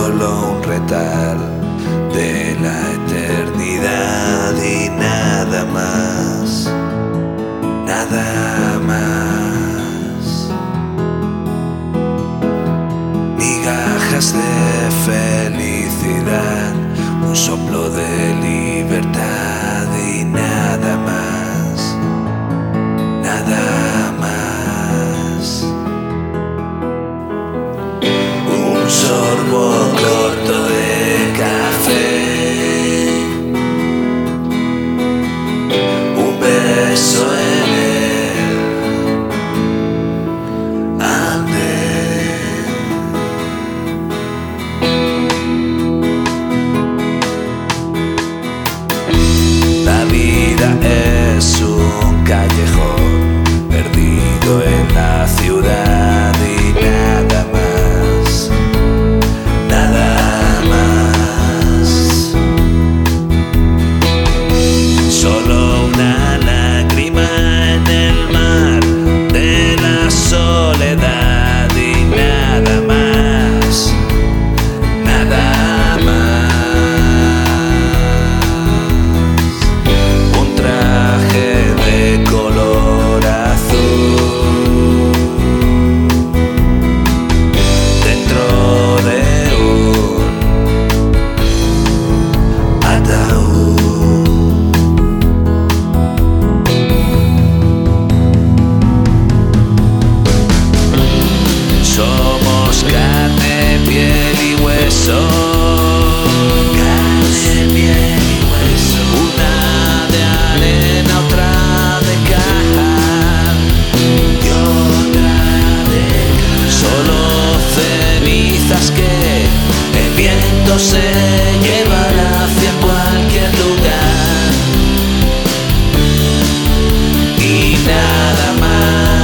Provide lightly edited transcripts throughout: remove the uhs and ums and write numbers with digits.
solo un retal de la eternidad y nada más, nada más. Migajas de felicidad, un soplo de libertad y nada más, nada más. Un sorbo corto de café, un beso en el andén. La vida es un callejón perdido en la ciudad y nada más, nada más. Solo una lágrima en el mar de la soledad y nada más, nada más. Un traje de color azul dentro de un ataúd. Somos carne, piel y hueso, carne, piel y hueso. Una de arena, otra de caja y otra de caja. Solo cenizas que el viento se llevará hacia cualquier lugar y nada más.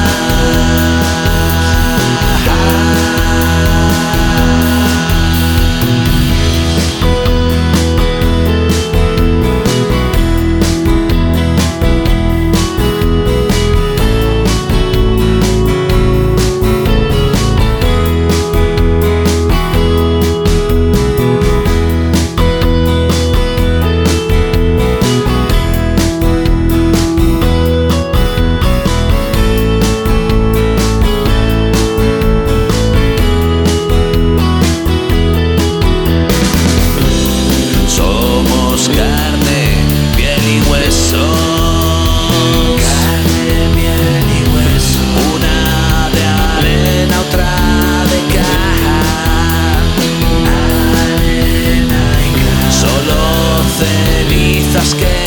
Carne, piel y hueso, carne, piel y hueso. Una de arena, otra de caja, arena y caja. Solo cenizas que